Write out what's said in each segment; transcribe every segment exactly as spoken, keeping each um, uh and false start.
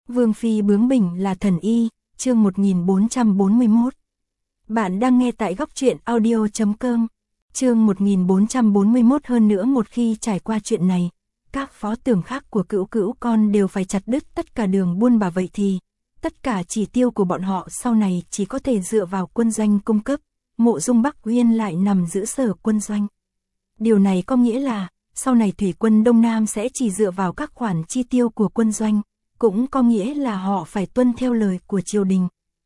Vương phi bướng bỉnh là thần y, chương một nghìn bốn trăm bốn mươi mốt. Bạn đang nghe tại góc truyện audio chấm com, chương một nghìn bốn trăm bốn mươi mốt. Hơn nữa một khi trải qua chuyện này, các phó tưởng khác của Cữu Cữu con đều phải chặt đứt tất cả đường buôn bà, vậy thì tất cả chỉ tiêu của bọn họ sau này chỉ có thể dựa vào quân doanh cung cấp. Mộ Dung Bắc Uyên lại nằm giữ sở quân doanh. Điều này có nghĩa là sau này thủy quân Đông Nam sẽ chỉ dựa vào các khoản chi tiêu của quân doanh, cũng có nghĩa là họ phải tuân theo lời của triều đình.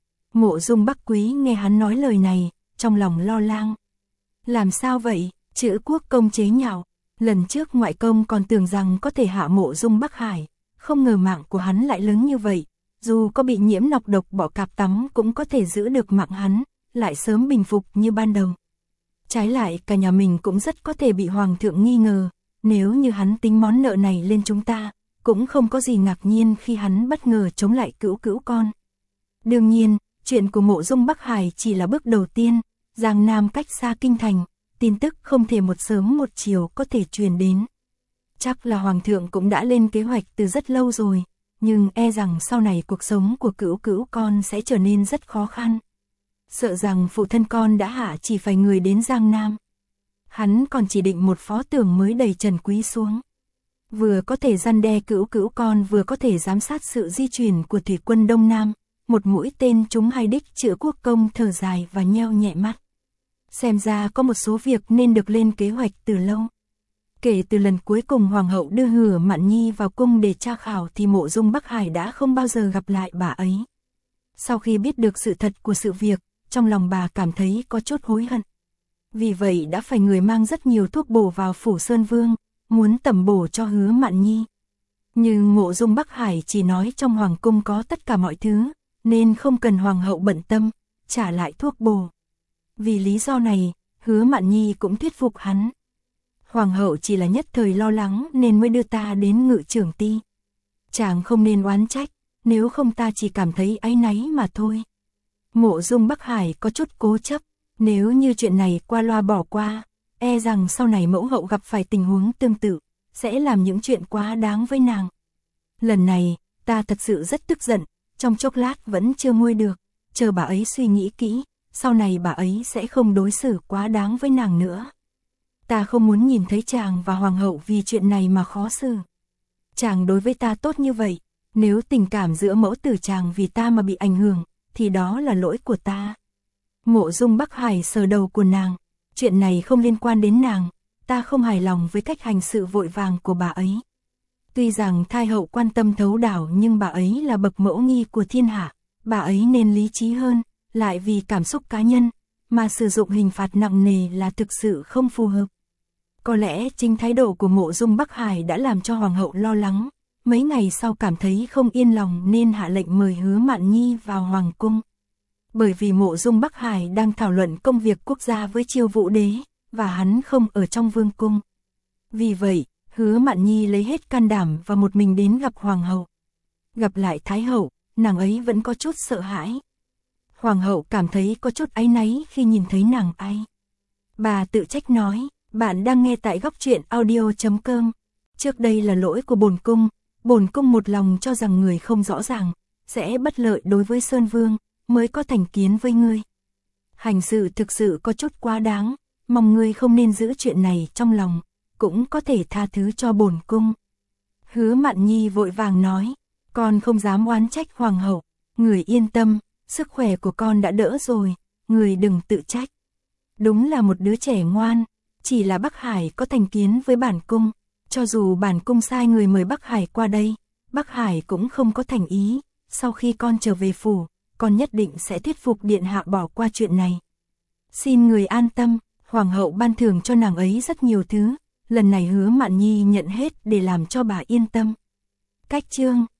Mộ Dung Bắc Quý nghe hắn nói lời này, trong lòng lo lắng. Làm sao vậy? Chữ Quốc công chế nhạo. Lần trước ngoại công còn tưởng rằng có thể hạ Mộ Dung Bắc Hải, không ngờ mạng của hắn lại lớn như vậy. Dù có bị nhiễm nọc độc bỏ cạp tắm cũng có thể giữ được mạng hắn, lại sớm bình phục như ban đầu. Trái lại cả nhà mình cũng rất có thể bị hoàng thượng nghi ngờ, nếu như hắn tính món nợ này lên chúng ta, cũng không có gì ngạc nhiên khi hắn bất ngờ chống lại Cữu Cữu con. Đương nhiên, chuyện của Mộ Dung Bắc Hải chỉ là bước đầu tiên, Giang Nam cách xa kinh thành, tin tức không thể một sớm một chiều có thể truyền đến. Chắc là hoàng thượng cũng đã lên kế hoạch từ rất lâu rồi, nhưng e rằng sau này cuộc sống của Cữu Cữu con sẽ trở nên rất khó khăn. Sợ rằng phụ thân con đã hạ chỉ phải người đến Giang Nam. Hắn còn chỉ định một phó tưởng mới đầy Trần Quý xuống. Vừa có thể răn đe Cữu Cữu con, vừa có thể giám sát sự di chuyển của thủy quân Đông Nam. Một mũi tên trúng hai đích. Chữ Quốc công thở dài và nheo nhẹ mắt. Xem ra có một số việc nên được lên kế hoạch từ lâu. Kể từ lần cuối cùng hoàng hậu đưa Hứa Mạn Nhi vào cung để tra khảo thì Mộ Dung Bắc Hải đã không bao giờ gặp lại bà ấy. Sau khi biết được sự thật của sự việc, trong lòng bà cảm thấy có chút hối hận. Vì vậy đã phải người mang rất nhiều thuốc bổ vào phủ Sơn Vương, muốn tẩm bổ cho Hứa Mạn Nhi. Nhưng Mộ Dung Bắc Hải chỉ nói trong hoàng cung có tất cả mọi thứ, nên không cần hoàng hậu bận tâm, trả lại thuốc bổ. Vì lý do này, Hứa Mạn Nhi cũng thuyết phục hắn. Hoàng hậu chỉ là nhất thời lo lắng nên mới đưa ta đến Ngự Trưởng Ty. Chàng không nên oán trách, nếu không ta chỉ cảm thấy áy náy mà thôi. Mộ Dung Bắc Hải có chút cố chấp, nếu như chuyện này qua loa bỏ qua, e rằng sau này mẫu hậu gặp phải tình huống tương tự, sẽ làm những chuyện quá đáng với nàng. Lần này, ta thật sự rất tức giận, trong chốc lát vẫn chưa nguôi được, chờ bà ấy suy nghĩ kỹ, sau này bà ấy sẽ không đối xử quá đáng với nàng nữa. Ta không muốn nhìn thấy chàng và hoàng hậu vì chuyện này mà khó xử. Chàng đối với ta tốt như vậy, nếu tình cảm giữa mẫu tử chàng vì ta mà bị ảnh hưởng, thì đó là lỗi của ta. Mộ Dung Bắc Hải sờ đầu của nàng, chuyện này không liên quan đến nàng, ta không hài lòng với cách hành sự vội vàng của bà ấy. Tuy rằng thái hậu quan tâm thấu đảo nhưng bà ấy là bậc mẫu nghi của thiên hạ, bà ấy nên lý trí hơn, lại vì cảm xúc cá nhân, mà sử dụng hình phạt nặng nề là thực sự không phù hợp. Có lẽ chính thái độ của Mộ Dung Bắc Hải đã làm cho hoàng hậu lo lắng, mấy ngày sau cảm thấy không yên lòng nên hạ lệnh mời Hứa Mạn Nhi vào hoàng cung. Bởi vì Mộ Dung Bắc Hải đang thảo luận công việc quốc gia với Chiêu Vũ Đế, và hắn không ở trong vương cung. Vì vậy, Hứa Mạn Nhi lấy hết can đảm và một mình đến gặp hoàng hậu. Gặp lại thái hậu, nàng ấy vẫn có chút sợ hãi. Hoàng hậu cảm thấy có chút áy náy khi nhìn thấy nàng ấy. Bà tự trách nói, bạn đang nghe tại góc truyện audio chấm com. Trước đây là lỗi của bổn cung, bổn cung một lòng cho rằng người không rõ ràng sẽ bất lợi đối với Sơn Vương, mới có thành kiến với ngươi. Hành sự thực sự có chút quá đáng, mong ngươi không nên giữ chuyện này trong lòng, cũng có thể tha thứ cho bổn cung. Hứa Mạn Nhi vội vàng nói, con không dám oán trách hoàng hậu, người yên tâm, sức khỏe của con đã đỡ rồi, người đừng tự trách. Đúng là một đứa trẻ ngoan, chỉ là Bắc Hải có thành kiến với bản cung, cho dù bản cung sai người mời Bắc Hải qua đây, Bắc Hải cũng không có thành ý, sau khi con trở về phủ, con nhất định sẽ thuyết phục điện hạ bỏ qua chuyện này. Xin người an tâm, hoàng hậu ban thưởng cho nàng ấy rất nhiều thứ, lần này Hứa Mạn Nhi nhận hết để làm cho bà yên tâm. Cách chương